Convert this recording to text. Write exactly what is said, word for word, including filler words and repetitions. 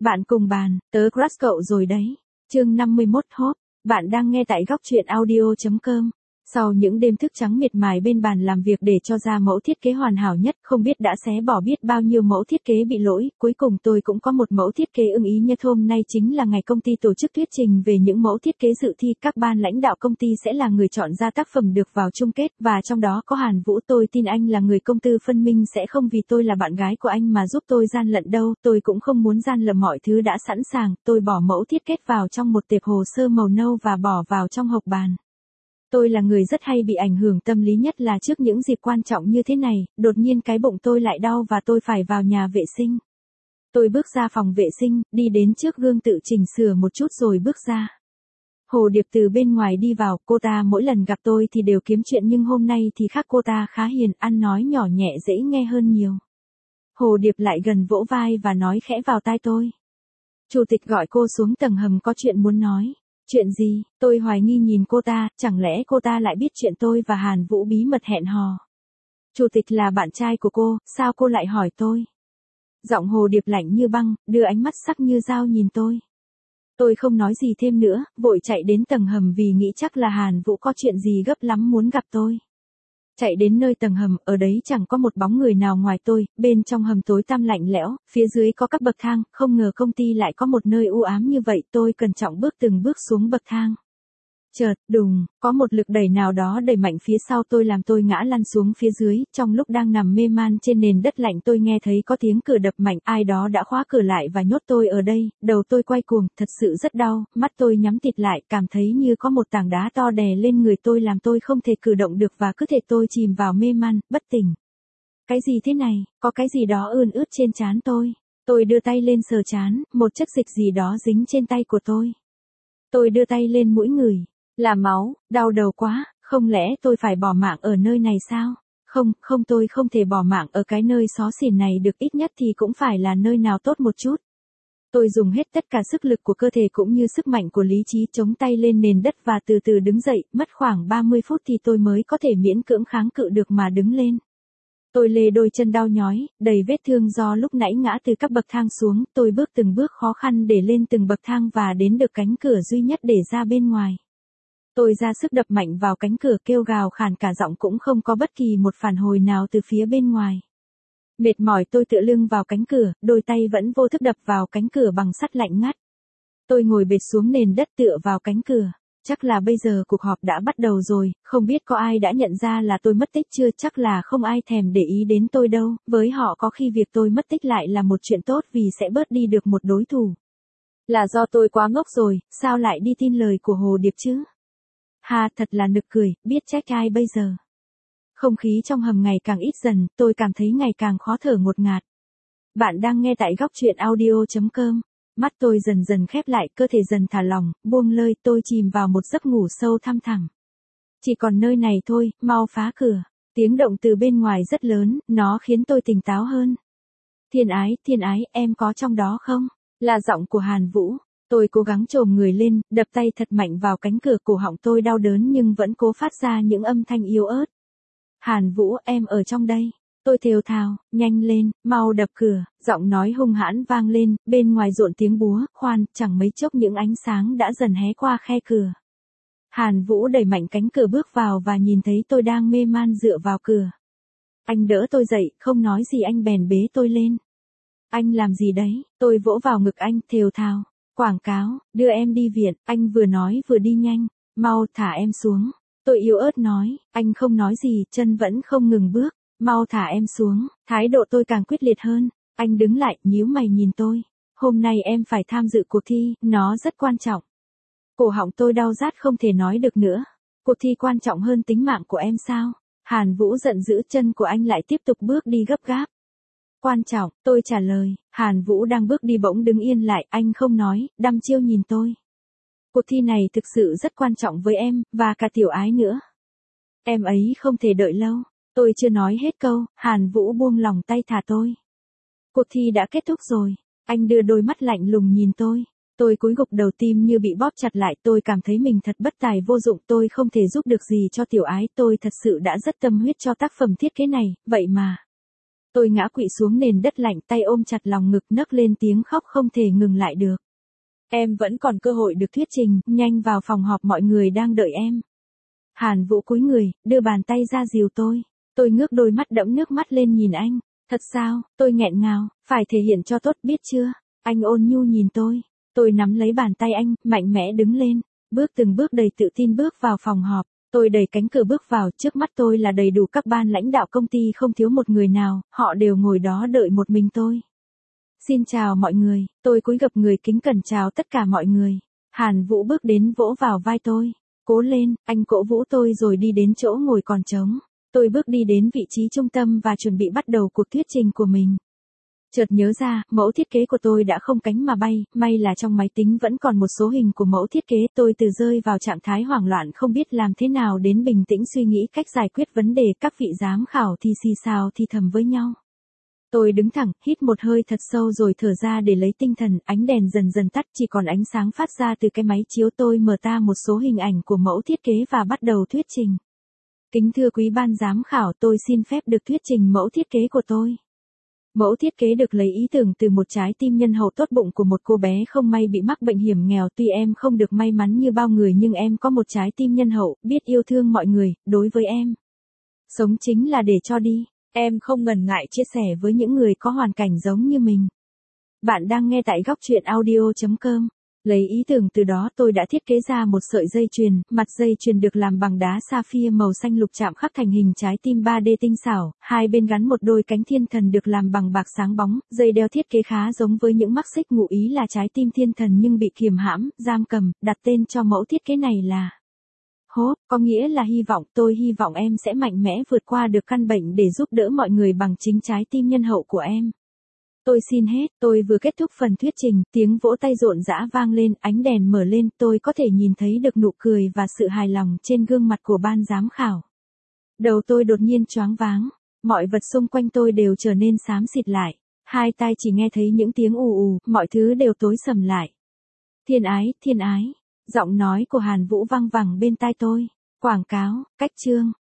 Bạn cùng bàn, tớ crush cậu rồi đấy. Chương năm mươi mốt Hope, bạn đang nghe tại góc truyện audio chấm com. Sau những đêm thức trắng miệt mài bên bàn làm việc để cho ra mẫu thiết kế hoàn hảo nhất, không biết đã xé bỏ biết bao nhiêu mẫu thiết kế bị lỗi, cuối cùng tôi cũng có một mẫu thiết kế ưng ý nhất. Hôm nay chính là ngày công ty tổ chức thuyết trình về những mẫu thiết kế dự thi, các ban lãnh đạo công ty sẽ là người chọn ra tác phẩm được vào chung kết, và trong đó có Hàn Vũ. Tôi tin anh là người công tư phân minh, sẽ không vì tôi là bạn gái của anh mà giúp tôi gian lận đâu. Tôi cũng không muốn gian lận, mọi thứ đã sẵn sàng. Tôi bỏ mẫu thiết kế vào trong một tệp hồ sơ màu nâu và bỏ vào trong hộc bàn. Tôi là người rất hay bị ảnh hưởng tâm lý, nhất là trước những dịp quan trọng như thế này. Đột nhiên cái bụng tôi lại đau và tôi phải vào nhà vệ sinh. Tôi bước ra phòng vệ sinh, đi đến trước gương tự chỉnh sửa một chút rồi bước ra. Hồ Điệp từ bên ngoài đi vào, cô ta mỗi lần gặp tôi thì đều kiếm chuyện, nhưng hôm nay thì khác, cô ta khá hiền, ăn nói nhỏ nhẹ dễ nghe hơn nhiều. Hồ Điệp lại gần vỗ vai và nói khẽ vào tai tôi. Chủ tịch gọi cô xuống tầng hầm, có chuyện muốn nói. Chuyện gì? Tôi hoài nghi nhìn cô ta, chẳng lẽ cô ta lại biết chuyện tôi và Hàn Vũ bí mật hẹn hò? Chủ tịch là bạn trai của cô, sao cô lại hỏi tôi? Giọng Hồ Điệp lạnh như băng, đưa ánh mắt sắc như dao nhìn tôi. Tôi không nói gì thêm nữa, vội chạy đến tầng hầm vì nghĩ chắc là Hàn Vũ có chuyện gì gấp lắm muốn gặp tôi. Chạy đến nơi tầng hầm, ở đấy chẳng có một bóng người nào ngoài tôi, bên trong hầm tối tăm lạnh lẽo, phía dưới có các bậc thang, không ngờ công ty lại có một nơi u ám như vậy. Tôi cẩn trọng bước từng bước xuống bậc thang. Chợt, đùng, có một lực đẩy nào đó đẩy mạnh phía sau tôi làm tôi ngã lăn xuống phía dưới. Trong lúc đang nằm mê man trên nền đất lạnh, tôi nghe thấy có tiếng cửa đập mạnh, ai đó đã khóa cửa lại và nhốt tôi ở đây. Đầu tôi quay cuồng, thật sự rất đau, mắt tôi nhắm tịt lại, cảm thấy như có một tảng đá to đè lên người tôi làm tôi không thể cử động được và cứ thể tôi chìm vào mê man, bất tỉnh. Cái gì thế này, có cái gì đó ươn ướt trên trán tôi. Tôi đưa tay lên sờ trán, một chất dịch gì đó dính trên tay của tôi. Tôi đưa tay lên mũi ngửi. Là máu, đau đầu quá, không lẽ tôi phải bỏ mạng ở nơi này sao? Không, không, tôi không thể bỏ mạng ở cái nơi xó xỉnh này được, ít nhất thì cũng phải là nơi nào tốt một chút. Tôi dùng hết tất cả sức lực của cơ thể cũng như sức mạnh của lý trí, chống tay lên nền đất và từ từ đứng dậy, mất khoảng ba mươi phút thì tôi mới có thể miễn cưỡng kháng cự được mà đứng lên. Tôi lê đôi chân đau nhói, đầy vết thương do lúc nãy ngã từ các bậc thang xuống, tôi bước từng bước khó khăn để lên từng bậc thang và đến được cánh cửa duy nhất để ra bên ngoài. Tôi ra sức đập mạnh vào cánh cửa, kêu gào khàn cả giọng cũng không có bất kỳ một phản hồi nào từ phía bên ngoài. Mệt mỏi tôi tựa lưng vào cánh cửa, đôi tay vẫn vô thức đập vào cánh cửa bằng sắt lạnh ngắt. Tôi ngồi bệt xuống nền đất tựa vào cánh cửa. Chắc là bây giờ cuộc họp đã bắt đầu rồi, không biết có ai đã nhận ra là tôi mất tích chưa, chắc là không ai thèm để ý đến tôi đâu, với họ có khi việc tôi mất tích lại là một chuyện tốt vì sẽ bớt đi được một đối thủ. Là do tôi quá ngốc rồi, sao lại đi tin lời của Hồ Điệp chứ? Ha, thật là nực cười, biết trách ai bây giờ. Không khí trong hầm ngày càng ít dần, tôi cảm thấy ngày càng khó thở ngột ngạt. Bạn đang nghe tại góc truyện audio chấm com. Mắt tôi dần dần khép lại, cơ thể dần thả lỏng, buông lơi, tôi chìm vào một giấc ngủ sâu thăm thẳm. Chỉ còn nơi này thôi, mau phá cửa. Tiếng động từ bên ngoài rất lớn, nó khiến tôi tỉnh táo hơn. Thiên ái, thiên ái, em có trong đó không? Là giọng của Hàn Vũ. Tôi cố gắng chồm người lên, đập tay thật mạnh vào cánh cửa, cổ họng tôi đau đớn nhưng vẫn cố phát ra những âm thanh yếu ớt. Hàn Vũ, em ở trong đây. Tôi thều thào, nhanh lên, mau đập cửa, giọng nói hung hãn vang lên, bên ngoài rộn tiếng búa, khoan, chẳng mấy chốc những ánh sáng đã dần hé qua khe cửa. Hàn Vũ đẩy mạnh cánh cửa bước vào và nhìn thấy tôi đang mê man dựa vào cửa. Anh đỡ tôi dậy, không nói gì anh bèn bế tôi lên. Anh làm gì đấy? Tôi vỗ vào ngực anh, thều thào. Quảng cáo, đưa em đi viện, anh vừa nói vừa đi nhanh, mau thả em xuống. Tôi yếu ớt nói, anh không nói gì, chân vẫn không ngừng bước, mau thả em xuống, thái độ tôi càng quyết liệt hơn. Anh đứng lại, nhíu mày nhìn tôi, hôm nay em phải tham dự cuộc thi, nó rất quan trọng. Cổ họng tôi đau rát không thể nói được nữa. Cuộc thi quan trọng hơn tính mạng của em sao? Hàn Vũ giận dữ, chân của anh lại tiếp tục bước đi gấp gáp. Quan trọng, tôi trả lời. Hàn Vũ đang bước đi bỗng đứng yên lại, anh không nói, đăm chiêu nhìn tôi. Cuộc thi này thực sự rất quan trọng với em, và cả Tiểu Ái nữa. Em ấy không thể đợi lâu. Tôi chưa nói hết câu, Hàn Vũ buông lòng tay thả tôi. Cuộc thi đã kết thúc rồi. Anh đưa đôi mắt lạnh lùng nhìn tôi. Tôi cúi gục đầu, tim như bị bóp chặt lại, tôi cảm thấy mình thật bất tài vô dụng, tôi không thể giúp được gì cho Tiểu Ái, tôi thật sự đã rất tâm huyết cho tác phẩm thiết kế này, vậy mà. Tôi ngã quỵ xuống nền đất lạnh, tay ôm chặt lòng ngực, nấc lên tiếng khóc không thể ngừng lại được. Em vẫn còn cơ hội được thuyết trình, nhanh vào phòng họp, mọi người đang đợi em. Hàn Vũ cúi người, đưa bàn tay ra dìu tôi. Tôi ngước đôi mắt đẫm nước mắt lên nhìn anh. Thật sao? Tôi nghẹn ngào, phải thể hiện cho tốt biết chưa? Anh ôn nhu nhìn tôi. Tôi nắm lấy bàn tay anh, mạnh mẽ đứng lên. Bước từng bước đầy tự tin bước vào phòng họp. Tôi đẩy cánh cửa bước vào, trước mắt tôi là đầy đủ các ban lãnh đạo công ty, không thiếu một người nào, họ đều ngồi đó đợi một mình tôi. Xin chào mọi người, tôi cúi gập người kính cẩn chào tất cả mọi người. Hàn Vũ bước đến vỗ vào vai tôi. Cố lên, anh cổ vũ tôi rồi đi đến chỗ ngồi còn trống. Tôi bước đi đến vị trí trung tâm và chuẩn bị bắt đầu cuộc thuyết trình của mình. Chợt nhớ ra, mẫu thiết kế của tôi đã không cánh mà bay, may là trong máy tính vẫn còn một số hình của mẫu thiết kế. Tôi từ rơi vào trạng thái hoảng loạn không biết làm thế nào đến bình tĩnh suy nghĩ cách giải quyết vấn đề. Các vị giám khảo thì xì xào thì thầm với nhau. Tôi đứng thẳng, hít một hơi thật sâu rồi thở ra để lấy tinh thần. Ánh đèn dần dần tắt, chỉ còn ánh sáng phát ra từ cái máy chiếu. Tôi mở ra một số hình ảnh của mẫu thiết kế và bắt đầu thuyết trình. Kính thưa quý ban giám khảo, tôi xin phép được thuyết trình mẫu thiết kế của tôi. Mẫu thiết kế được lấy ý tưởng từ một trái tim nhân hậu tốt bụng của một cô bé không may bị mắc bệnh hiểm nghèo. Tuy em không được may mắn như bao người nhưng em có một trái tim nhân hậu, biết yêu thương mọi người. Đối với em, sống chính là để cho đi. Em không ngần ngại chia sẻ với những người có hoàn cảnh giống như mình. Bạn đang nghe tại góc truyện audio chấm com. Lấy ý tưởng từ đó tôi đã thiết kế ra một sợi dây chuyền, mặt dây chuyền được làm bằng đá sapphire màu xanh lục chạm khắc thành hình trái tim ba D tinh xảo, hai bên gắn một đôi cánh thiên thần được làm bằng bạc sáng bóng, dây đeo thiết kế khá giống với những mắc xích, ngụ ý là trái tim thiên thần nhưng bị kiềm hãm, giam cầm, đặt tên cho mẫu thiết kế này là Hope, có nghĩa là hy vọng. Tôi hy vọng em sẽ mạnh mẽ vượt qua được căn bệnh để giúp đỡ mọi người bằng chính trái tim nhân hậu của em. Tôi xin hết, tôi vừa kết thúc phần thuyết trình, tiếng vỗ tay rộn rã vang lên, ánh đèn mở lên, tôi có thể nhìn thấy được nụ cười và sự hài lòng trên gương mặt của ban giám khảo. Đầu tôi đột nhiên choáng váng, mọi vật xung quanh tôi đều trở nên xám xịt lại, hai tai chỉ nghe thấy những tiếng ù ù, mọi thứ đều tối sầm lại. Thiên ái, thiên ái, giọng nói của Hàn Vũ vang vẳng bên tai tôi. Quảng cáo, cách chương.